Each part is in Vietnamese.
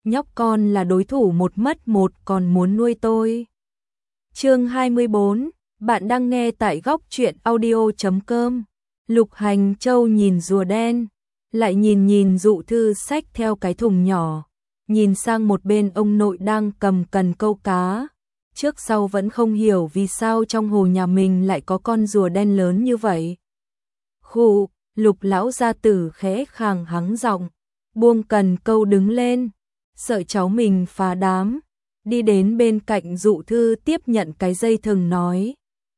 nhóc con là đối thủ một mất một còn muốn nuôi tôi. Chương 24, bạn đang nghe tại góc truyện audio.com. Lục Hành Châu nhìn rùa đen, lại nhìn Dụ Thư xách theo cái thùng nhỏ, nhìn sang một bên ông nội đang cầm cần câu cá. Trước sau vẫn không hiểu vì sao trong hồ nhà mình lại có con rùa đen lớn như vậy. Khụ, Lục lão gia tử khẽ khàng hắng giọng, buông cần câu đứng lên, sợ cháu mình phá đám, đi đến bên cạnh Dụ Thư tiếp nhận cái dây thừng nói: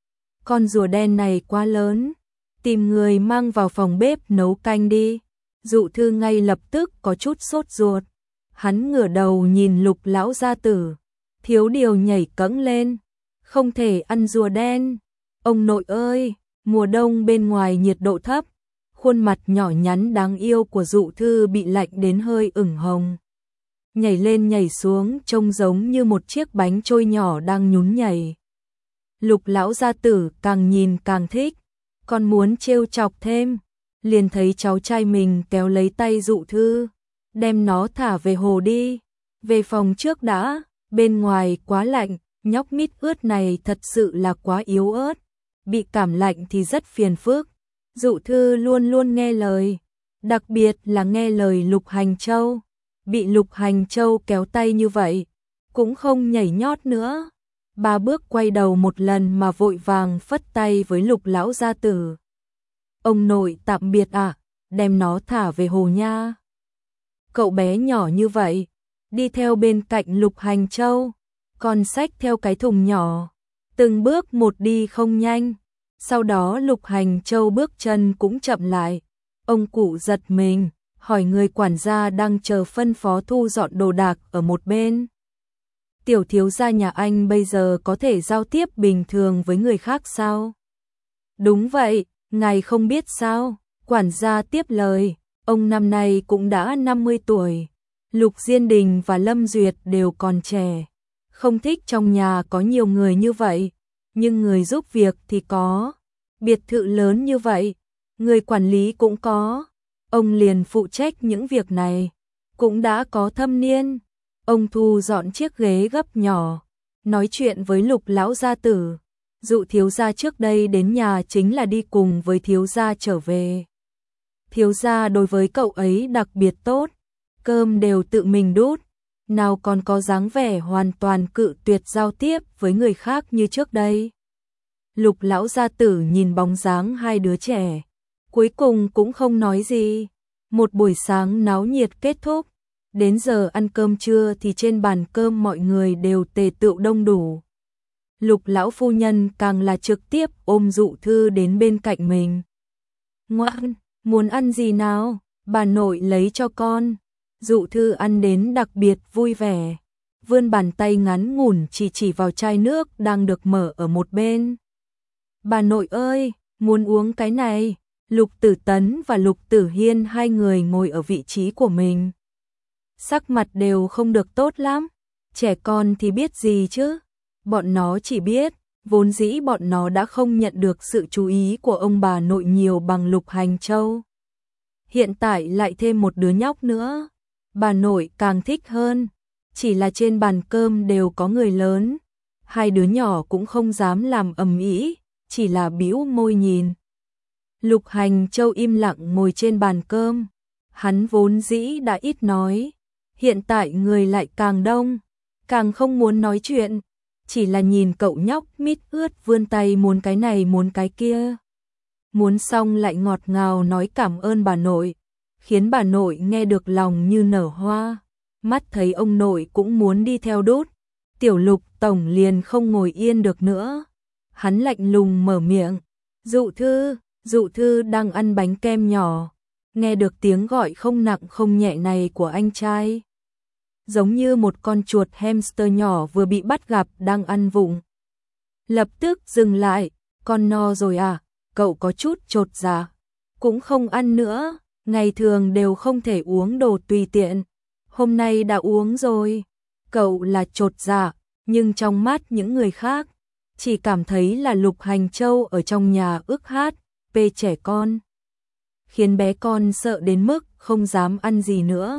con rùa đen này quá lớn, tìm người mang vào phòng bếp nấu canh đi. Dụ Thư ngay lập tức có chút sốt ruột, hắn ngửa đầu nhìn Lục lão gia tử, thiếu điều nhảy cẫng lên, không thể ăn rùa đen. Ông nội ơi, mùa đông bên ngoài nhiệt độ thấp, khuôn mặt nhỏ nhắn đáng yêu của Dụ Thư bị lạnh đến hơi ửng hồng. Nhảy lên nhảy xuống trông giống như một chiếc bánh trôi nhỏ đang nhún nhảy. Lục lão gia tử càng nhìn càng thích, còn muốn trêu chọc thêm, liền thấy cháu trai mình kéo lấy tay Dụ Thư, đem nó thả về hồ đi, về phòng trước đã, bên ngoài quá lạnh, nhóc mít ướt này thật sự là quá yếu ớt, bị cảm lạnh thì rất phiền phức. Dụ Thư luôn luôn nghe lời, đặc biệt là nghe lời Lục Hành Châu, bị Lục Hành Châu kéo tay như vậy, cũng không nhảy nhót nữa. 3 bước quay đầu một lần mà vội vàng phất tay với Lục lão gia tử. Ông nội tạm biệt ạ, đem nó thả về hồ nha. Cậu bé nhỏ như vậy, đi theo bên cạnh Lục Hành Châu, còn xách theo cái thùng nhỏ, từng bước một đi không nhanh. Sau đó Lục Hành Châu bước chân cũng chậm lại, ông cụ giật mình, hỏi người quản gia đang chờ phân phó thu dọn đồ đạc ở một bên. Tiểu thiếu gia nhà anh bây giờ có thể giao tiếp bình thường với người khác sao? Đúng vậy, ngài không biết sao? Quản gia tiếp lời, ông năm nay cũng đã 50 tuổi. Lục Diên Đình và Lâm Duyệt đều còn trẻ, không thích trong nhà có nhiều người như vậy, nhưng người giúp việc thì có. Biệt thự lớn như vậy, người quản lý cũng có, ông liền phụ trách những việc này, cũng đã có thâm niên. Ông thu dọn chiếc ghế gấp nhỏ, nói chuyện với Lục lão gia tử. Dụ thiếu gia trước đây đến nhà chính là đi cùng với thiếu gia trở về. Thiếu gia đối với cậu ấy đặc biệt tốt, cơm đều tự mình đút, nào còn có dáng vẻ hoàn toàn cự tuyệt giao tiếp với người khác như trước đây. Lục lão gia tử nhìn bóng dáng hai đứa trẻ, cuối cùng cũng không nói gì. Một buổi sáng náo nhiệt kết thúc, đến giờ ăn cơm trưa thì trên bàn cơm mọi người đều tề tựu đông đủ. Lục lão phu nhân càng là trực tiếp ôm Dụ Thư đến bên cạnh mình. Ngoan, muốn ăn gì nào, bà nội lấy cho con. Dụ Thư ăn đến đặc biệt vui vẻ, vươn bàn tay ngắn ngủn chỉ vào chai nước đang được mở ở một bên. Bà nội ơi, muốn uống cái này. Lục Tử Tấn và Lục Tử Hiên hai người ngồi ở vị trí của mình, sắc mặt đều không được tốt lắm. Trẻ con thì biết gì chứ, bọn nó chỉ biết, vốn dĩ bọn nó đã không nhận được sự chú ý của ông bà nội nhiều bằng Lục Hành Châu. Hiện tại lại thêm một đứa nhóc nữa, bà nội càng thích hơn. Chỉ là trên bàn cơm đều có người lớn, hai đứa nhỏ cũng không dám làm ầm ĩ, chỉ là bĩu môi nhìn. Lục Hành Châu im lặng ngồi trên bàn cơm, hắn vốn dĩ đã ít nói, hiện tại người lại càng đông, càng không muốn nói chuyện, chỉ là nhìn cậu nhóc mít ướt vươn tay muốn cái này muốn cái kia. Muốn xong lại ngọt ngào nói cảm ơn bà nội, khiến bà nội nghe được lòng như nở hoa, mắt thấy ông nội cũng muốn đi theo đút. Tiểu Lục tổng liền không ngồi yên được nữa, hắn lạnh lùng mở miệng, Dụ Thư đang ăn bánh kem nhỏ, nghe được tiếng gọi không nặng không nhẹ này của anh trai, giống như một con chuột hamster nhỏ vừa bị bắt gặp đang ăn vụng. Lập tức dừng lại, con no rồi à? Cậu có chút chột dạ, cũng không ăn nữa, ngày thường đều không thể uống đồ tùy tiện, hôm nay đã uống rồi. Cậu là chột dạ, nhưng trong mắt những người khác, chỉ cảm thấy là Lục Hành Châu ở trong nhà ức hát, bê trẻ con, khiến bé con sợ đến mức không dám ăn gì nữa.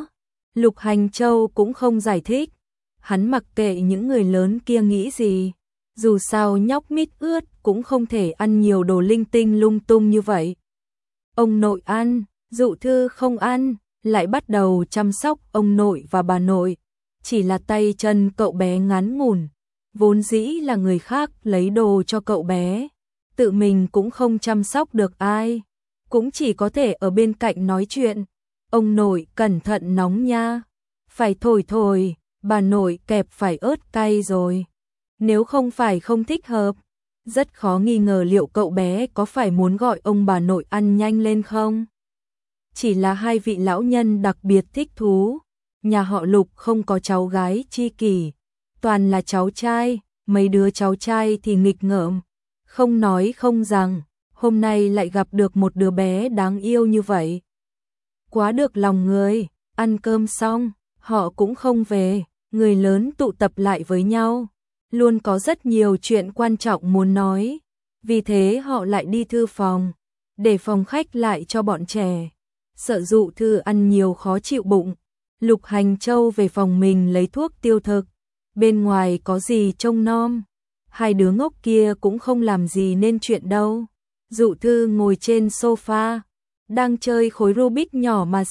Lục Hành Châu cũng không giải thích. Hắn mặc kệ những người lớn kia nghĩ gì. Dù sao nhóc mít ướt cũng không thể ăn nhiều đồ linh tinh lung tung như vậy. Ông nội ăn, Dụ Thư không ăn, lại bắt đầu chăm sóc ông nội và bà nội. Chỉ là tay chân cậu bé ngắn ngủn, vốn dĩ là người khác lấy đồ cho cậu bé. Tự mình cũng không chăm sóc được ai, cũng chỉ có thể ở bên cạnh nói chuyện. Ông nội cẩn thận nóng nha, phải thổi thổi, bà nội kẹp phải ớt cay rồi. Nếu không phải không thích hợp, rất khó nghi ngờ liệu cậu bé có phải muốn gọi ông bà nội ăn nhanh lên không. Chỉ là hai vị lão nhân đặc biệt thích thú. Nhà họ Lục không có cháu gái chi kỷ, toàn là cháu trai, mấy đứa cháu trai thì nghịch ngợm, không nói không rằng, hôm nay lại gặp được một đứa bé đáng yêu như vậy. Quá được lòng người, ăn cơm xong, họ cũng không về, người lớn tụ tập lại với nhau, luôn có rất nhiều chuyện quan trọng muốn nói, vì thế họ lại đi thư phòng, để phòng khách lại cho bọn trẻ, sợ Dụ Thư ăn nhiều khó chịu bụng. Lục Hành Châu về phòng mình lấy thuốc tiêu thực, bên ngoài có gì trông nom, hai đứa ngốc kia cũng không làm gì nên chuyện đâu. Dụ Thư ngồi trên sofa, đang chơi khối Rubik nhỏ mà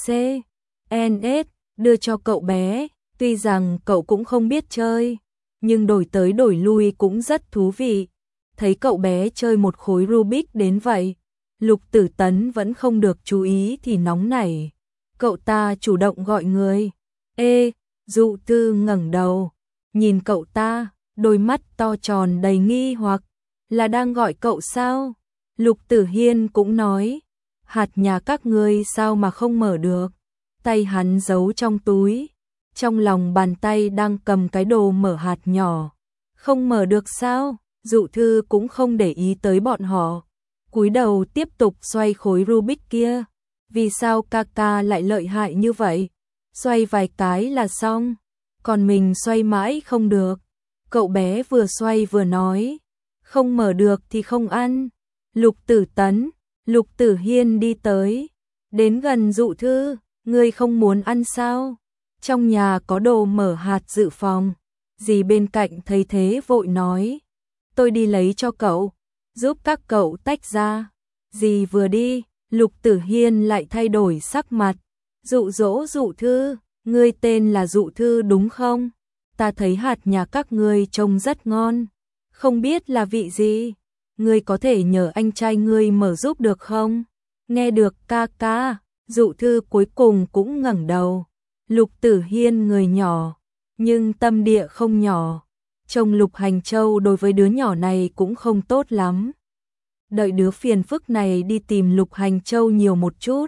CNS đưa cho cậu bé, tuy rằng cậu cũng không biết chơi, nhưng đổi tới đổi lui cũng rất thú vị. Thấy cậu bé chơi một khối Rubik đến vậy, Lục Tử Tấn vẫn không được chú ý thì nóng nảy. Cậu ta chủ động gọi người. Ê, Dụ Thư ngẩng đầu, nhìn cậu ta, đôi mắt to tròn đầy nghi hoặc, là đang gọi cậu sao? Lục Tử Hiên cũng nói, hạt nhà các ngươi sao mà không mở được? Tay hắn giấu trong túi, trong lòng bàn tay đang cầm cái đồ mở hạt nhỏ. Không mở được sao? Dụ Thư cũng không để ý tới bọn họ, cúi đầu tiếp tục xoay khối Rubik kia. Vì sao Kaka lại lợi hại như vậy? Xoay vài cái là xong, còn mình xoay mãi không được. Cậu bé vừa xoay vừa nói, không mở được thì không ăn. Lục Tử Tấn, Lục Tử Hiên đi tới, đến gần Dụ Thư, ngươi không muốn ăn sao? Trong nhà có đồ mở hạt dự phòng. Dì bên cạnh thấy thế vội nói, tôi đi lấy cho cậu, giúp các cậu tách ra. Dì vừa đi, Lục Tử Hiên lại thay đổi sắc mặt, dụ dỗ Dụ Thư, ngươi tên là Dụ Thư đúng không? Ta thấy hạt nhà các ngươi trông rất ngon, không biết là vị gì, ngươi có thể nhờ anh trai ngươi mở giúp được không? Nghe được ca ca, Dụ Thư cuối cùng cũng ngẩng đầu. Lục Tử Hiên người nhỏ, nhưng tâm địa không nhỏ, trông Lục Hành Châu đối với đứa nhỏ này cũng không tốt lắm. Đợi đứa phiền phức này đi tìm Lục Hành Châu nhiều một chút.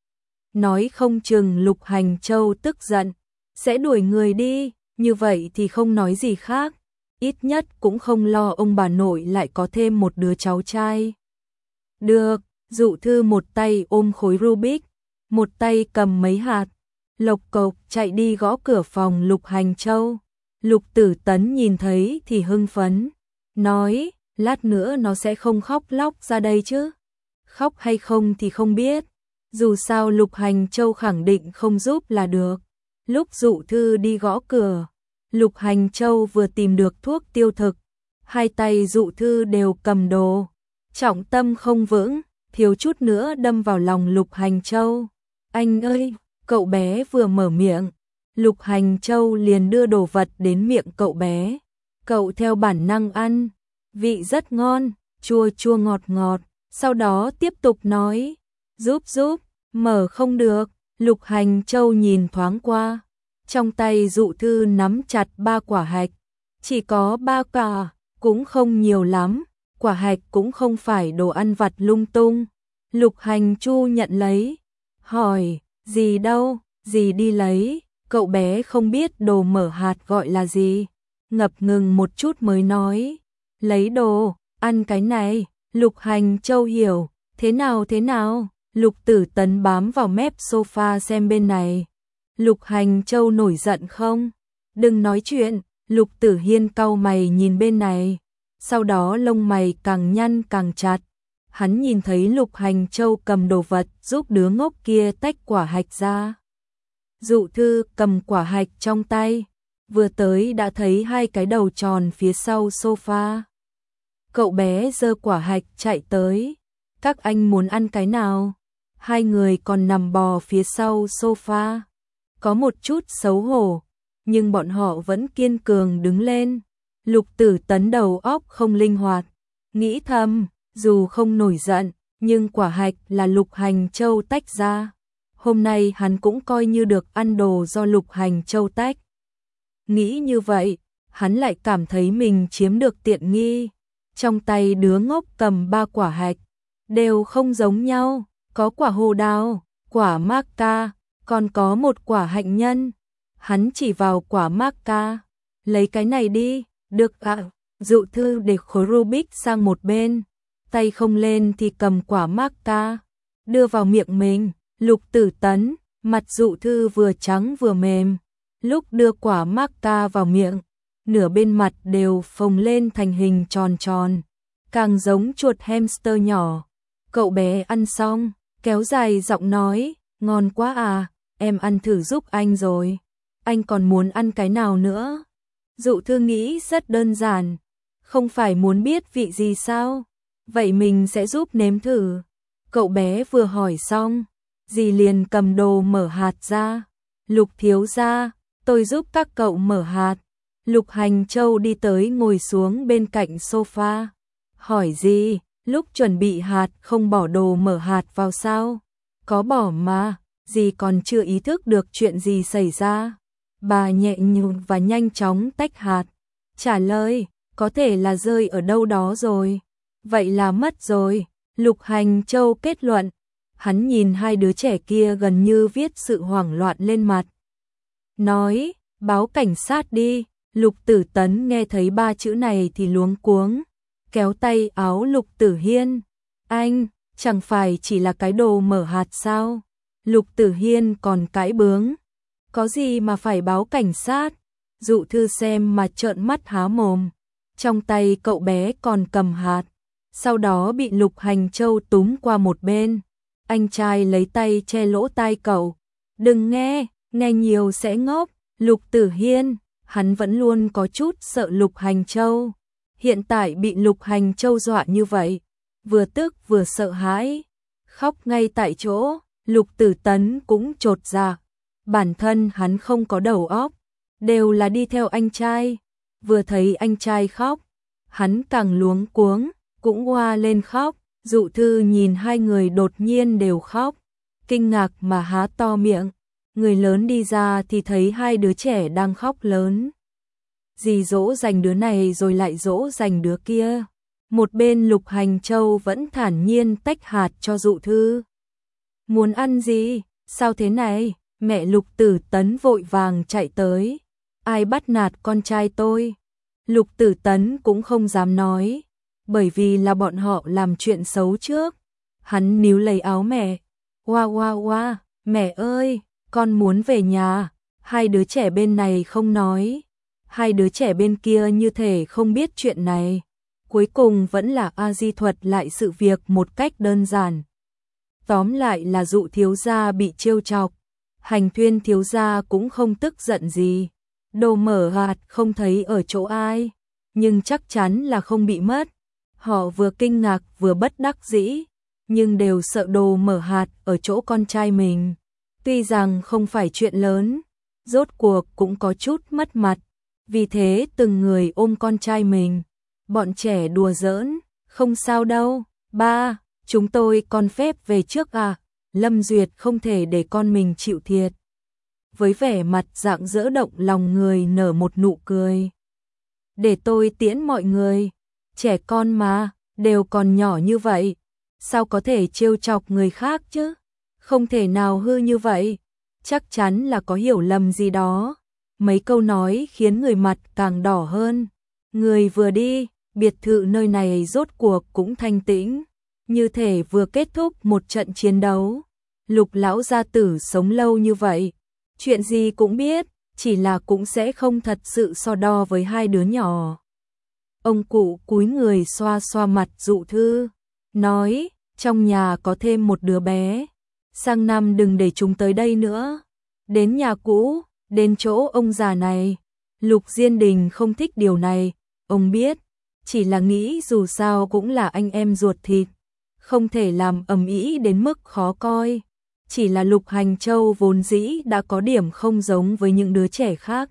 Nói không chừng Lục Hành Châu tức giận, sẽ đuổi người đi, như vậy thì không nói gì khác. Ít nhất cũng không lo ông bà nội lại có thêm một đứa cháu trai. Được, Dụ Thư một tay ôm khối Rubik, một tay cầm mấy hạt, lộc cộc chạy đi gõ cửa phòng Lục Hành Châu. Lục Tử Tấn nhìn thấy thì hưng phấn, nói, lát nữa nó sẽ không khóc lóc ra đây chứ. Khóc hay không thì không biết, dù sao Lục Hành Châu khẳng định không giúp là được. Lúc Dụ Thư đi gõ cửa, Lục Hành Châu vừa tìm được thuốc tiêu thực, hai tay Dụ Thư đều cầm đồ, trọng tâm không vững, thiếu chút nữa đâm vào lòng Lục Hành Châu. Anh ơi, cậu bé vừa mở miệng, Lục Hành Châu liền đưa đồ vật đến miệng cậu bé. Cậu theo bản năng ăn, vị rất ngon, chua chua ngọt ngọt, sau đó tiếp tục nói, giúp, mở không được. Lục Hành Châu nhìn thoáng qua, trong tay Dụ Thư nắm chặt 3 quả hạch, chỉ có 3 quả, cũng không nhiều lắm, quả hạch cũng không phải đồ ăn vặt lung tung. Lục Hành Chu nhận lấy, hỏi, gì đâu, gì đi lấy, cậu bé không biết đồ mở hạt gọi là gì, ngập ngừng một chút mới nói, lấy đồ, ăn cái này. Lục Hành Châu hiểu, thế nào, Lục Tử Tấn bám vào mép sofa xem bên này. Lục Hành Châu nổi giận không? Đừng nói chuyện. Lục Tử Hiên cau mày nhìn bên này, sau đó lông mày càng nhăn càng chặt. Hắn nhìn thấy Lục Hành Châu cầm đồ vật giúp đứa ngốc kia tách quả hạch ra. Dụ Thư cầm quả hạch trong tay, vừa tới đã thấy hai cái đầu tròn phía sau sofa. Cậu bé giơ quả hạch chạy tới. Các anh muốn ăn cái nào? Hai người còn nằm bò phía sau sofa. Có một chút xấu hổ, nhưng bọn họ vẫn kiên cường đứng lên. Lục Tử Tấn đầu óc không linh hoạt, nghĩ thầm, dù không nổi giận, nhưng quả hạch là Lục Hành Châu tách ra. Hôm nay hắn cũng coi như được ăn đồ do Lục Hành Châu tách. Nghĩ như vậy, hắn lại cảm thấy mình chiếm được tiện nghi. Trong tay đứa ngốc cầm 3 quả hạch, đều không giống nhau, có quả hồ đào, quả maca, còn có một quả hạnh nhân. Hắn chỉ vào quả maca, lấy cái này đi, được ạ. Dụ Thư để khối Rubik sang một bên, tay không lên thì cầm quả maca, đưa vào miệng mình. Lục Tử Tấn, mặt Dụ Thư vừa trắng vừa mềm, lúc đưa quả maca vào miệng, nửa bên mặt đều phồng lên thành hình tròn tròn, càng giống chuột hamster nhỏ. Cậu bé ăn xong, kéo dài giọng nói, ngon quá à, em ăn thử giúp anh rồi. Anh còn muốn ăn cái nào nữa? Dụ Thư nghĩ rất đơn giản, không phải muốn biết vị gì sao? Vậy mình sẽ giúp nếm thử. Cậu bé vừa hỏi xong, dì liền cầm đồ mở hạt ra. Lục thiếu gia, tôi giúp các cậu mở hạt. Lục Hành Châu đi tới ngồi xuống bên cạnh sofa. Hỏi gì, lúc chuẩn bị hạt không bỏ đồ mở hạt vào sao? Có bỏ mà, dì còn chưa ý thức được chuyện gì xảy ra. Bà nhẹ nhàng và nhanh chóng tách hạt. Trả lời, có thể là rơi ở đâu đó rồi. Vậy là mất rồi. Lục Hành Châu kết luận. Hắn nhìn hai đứa trẻ kia gần như viết sự hoảng loạn lên mặt. Nói, báo cảnh sát đi. Lục Tử Tấn nghe thấy 3 chữ này thì luống cuống, kéo tay áo Lục Tử Hiên. Anh, chẳng phải chỉ là cái đồ mở hạt sao? Lục Tử Hiên còn cãi bướng. Có gì mà phải báo cảnh sát? Dụ Thư xem mà trợn mắt há mồm. Trong tay cậu bé còn cầm hạt, sau đó bị Lục Hành Châu túm qua một bên. Anh trai lấy tay che lỗ tai cậu. Đừng nghe, nghe nhiều sẽ ngốc. Lục Tử Hiên, hắn vẫn luôn có chút sợ Lục Hành Châu. Hiện tại bị Lục Hành Châu dọa như vậy, vừa tức vừa sợ hãi, khóc ngay tại chỗ. Lục Tử Tấn cũng chột dạ. Bản thân hắn không có đầu óc, đều là đi theo anh trai. Vừa thấy anh trai khóc, hắn càng luống cuống, cũng oa lên khóc. Dụ Thư nhìn hai người đột nhiên đều khóc, kinh ngạc mà há to miệng. Người lớn đi ra thì thấy hai đứa trẻ đang khóc lớn. Dì dỗ dành đứa này rồi lại dỗ dành đứa kia. Một bên Lục Hành Châu vẫn thản nhiên tách hạt cho Dụ Thư. Muốn ăn gì? Sao thế này? Mẹ Lục Tử Tấn vội vàng chạy tới. Ai bắt nạt con trai tôi? Lục Tử Tấn cũng không dám nói, bởi vì là bọn họ làm chuyện xấu trước. Hắn níu lấy áo mẹ. Oa, mẹ ơi, con muốn về nhà. Hai đứa trẻ bên này không nói, hai đứa trẻ bên kia như thể không biết chuyện này. Cuối cùng vẫn là A Di thuật lại sự việc một cách đơn giản. Tóm lại là Dụ thiếu gia bị trêu chọc. Hành Thuyên thiếu gia cũng không tức giận gì. Đồ mở hạt không thấy ở chỗ ai, nhưng chắc chắn là không bị mất. Họ vừa kinh ngạc vừa bất đắc dĩ, nhưng đều sợ đồ mở hạt ở chỗ con trai mình. Tuy rằng không phải chuyện lớn, rốt cuộc cũng có chút mất mặt. Vì thế từng người ôm con trai mình. Bọn trẻ đùa giỡn, không sao đâu, ba, chúng tôi còn phép về trước à. Lâm Duyệt không thể để con mình chịu thiệt. Với vẻ mặt rạng rỡ động lòng người nở một nụ cười. Để tôi tiễn mọi người, trẻ con mà, đều còn nhỏ như vậy, sao có thể trêu chọc người khác chứ? Không thể nào hư như vậy, chắc chắn là có hiểu lầm gì đó. Mấy câu nói khiến người mặt càng đỏ hơn. Người vừa đi, biệt thự nơi này rốt cuộc cũng thanh tĩnh, như thể vừa kết thúc một trận chiến đấu. Lục lão gia tử sống lâu như vậy, chuyện gì cũng biết, chỉ là cũng sẽ không thật sự so đo với hai đứa nhỏ. Ông cụ cúi người xoa xoa mặt Dụ Thư, nói, trong nhà có thêm một đứa bé, sang năm đừng để chúng tới đây nữa. đến nhà cũ, đến chỗ ông già này. Lục Diên Đình không thích điều này, ông biết, chỉ là nghĩ dù sao cũng là anh em ruột thịt, không thể làm ầm ĩ đến mức khó coi. Chỉ là Lục Hành Châu vốn dĩ đã có điểm không giống với những đứa trẻ khác.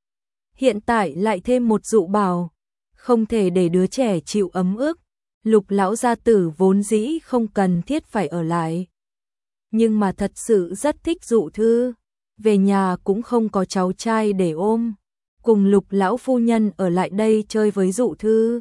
Hiện tại lại thêm một dụ bảo, không thể để đứa trẻ chịu ấm ức. Lục lão gia tử vốn dĩ không cần thiết phải ở lại, nhưng mà thật sự rất thích Dụ Thư, về nhà cũng không có cháu trai để ôm, cùng Lục lão phu nhân ở lại đây chơi với Dụ Thư.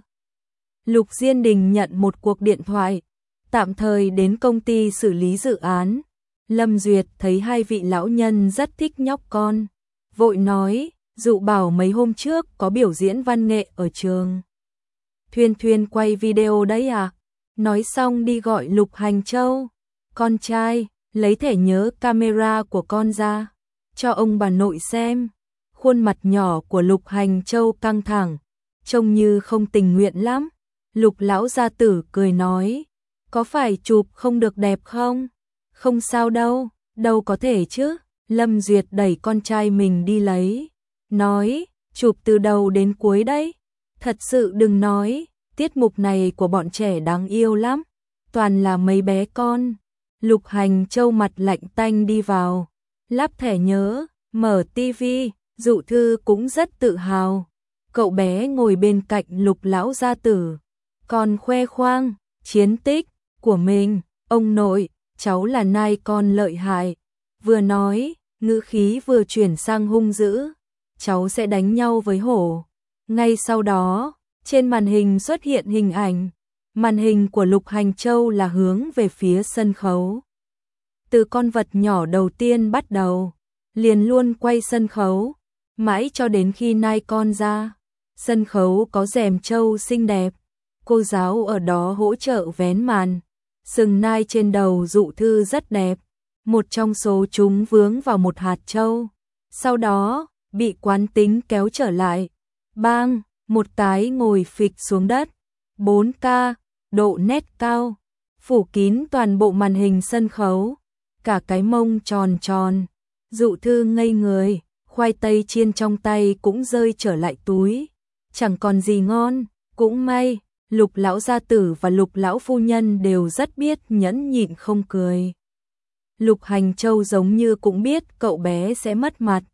Lục Diên Đình nhận một cuộc điện thoại, tạm thời đến công ty xử lý dự án. Lâm Duyệt thấy hai vị lão nhân rất thích nhóc con, vội nói, Dụ bảo mấy hôm trước có biểu diễn văn nghệ ở trường. Thuyên Thuyên quay video đấy à? Nói xong đi gọi Lục Hành Châu, con trai, lấy thẻ nhớ camera của con ra, cho ông bà nội xem. Khuôn mặt nhỏ của Lục Hành Châu căng thẳng, trông như không tình nguyện lắm. Lục lão gia tử cười nói, có phải chụp không được đẹp không? Không sao đâu, đâu có thể chứ. Lâm Duyệt đẩy con trai mình đi lấy, nói, chụp từ đầu đến cuối đấy. Thật sự đừng nói, tiết mục này của bọn trẻ đáng yêu lắm, toàn là mấy bé con. Lục Hành Châu mặt lạnh tanh đi vào, lắp thẻ nhớ, mở tivi. Dụ Thư cũng rất tự hào. Cậu bé ngồi bên cạnh Lục lão gia tử, còn khoe khoang chiến tích của mình. Ông nội, cháu là nai con lợi hại. Vừa nói, ngữ khí vừa chuyển sang hung dữ. Cháu sẽ đánh nhau với hổ. Ngay sau đó, trên màn hình xuất hiện hình ảnh. Màn hình của Lục Hành Châu là hướng về phía sân khấu. Từ con vật nhỏ đầu tiên bắt đầu, liền luôn quay sân khấu, mãi cho đến khi nai con ra. Sân khấu có rèm trâu xinh đẹp, cô giáo ở đó hỗ trợ vén màn. Sừng nai trên đầu Dụ Thư rất đẹp, một trong số chúng vướng vào một hạt trâu, sau đó bị quán tính kéo trở lại. Bang, một tái ngồi phịch xuống đất. 4K, độ nét cao, phủ kín toàn bộ màn hình sân khấu, cả cái mông tròn tròn. Dụ Thư ngây người, khoai tây chiên trong tay cũng rơi trở lại túi, chẳng còn gì ngon. Cũng may, Lục lão gia tử và Lục lão phu nhân đều rất biết nhẫn nhịn không cười. Lục Hành Châu giống như cũng biết cậu bé sẽ mất mặt,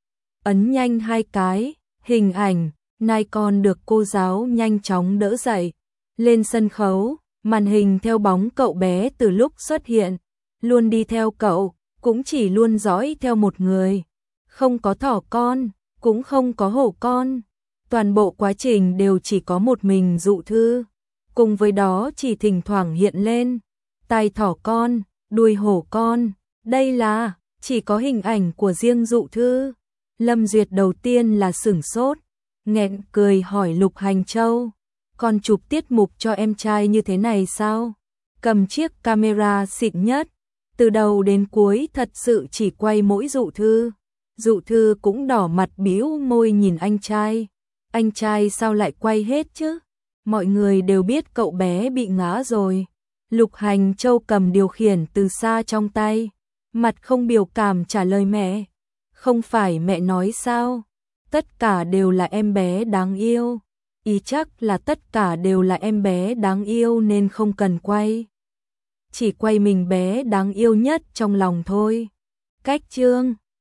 ấn nhanh 2 cái, hình ảnh nai con được cô giáo nhanh chóng đỡ dậy. Lên sân khấu, màn hình theo bóng cậu bé từ lúc xuất hiện, luôn đi theo cậu, cũng chỉ luôn dõi theo một người. Không có thỏ con, cũng không có hổ con. Toàn bộ quá trình đều chỉ có một mình Dụ Thư. Cùng với đó chỉ thỉnh thoảng hiện lên tai thỏ con, đuôi hổ con. Đây là chỉ có hình ảnh của riêng Dụ Thư. Lâm Duyệt đầu tiên là sửng sốt, nghẹn cười hỏi Lục Hành Châu, con chụp tiết mục cho em trai như thế này sao? Cầm chiếc camera xịn nhất, từ đầu đến cuối thật sự chỉ quay mỗi Dụ Thư. Dụ Thư cũng đỏ mặt bĩu môi nhìn anh trai. Anh trai sao lại quay hết chứ? Mọi người đều biết cậu bé bị ngã rồi. Lục Hành Châu cầm điều khiển từ xa trong tay, mặt không biểu cảm trả lời mẹ. Không phải mẹ nói sao? Tất cả đều là em bé đáng yêu. Ý chắc là tất cả đều là em bé đáng yêu nên không cần quay. Chỉ quay mình bé đáng yêu nhất trong lòng thôi. Cách chương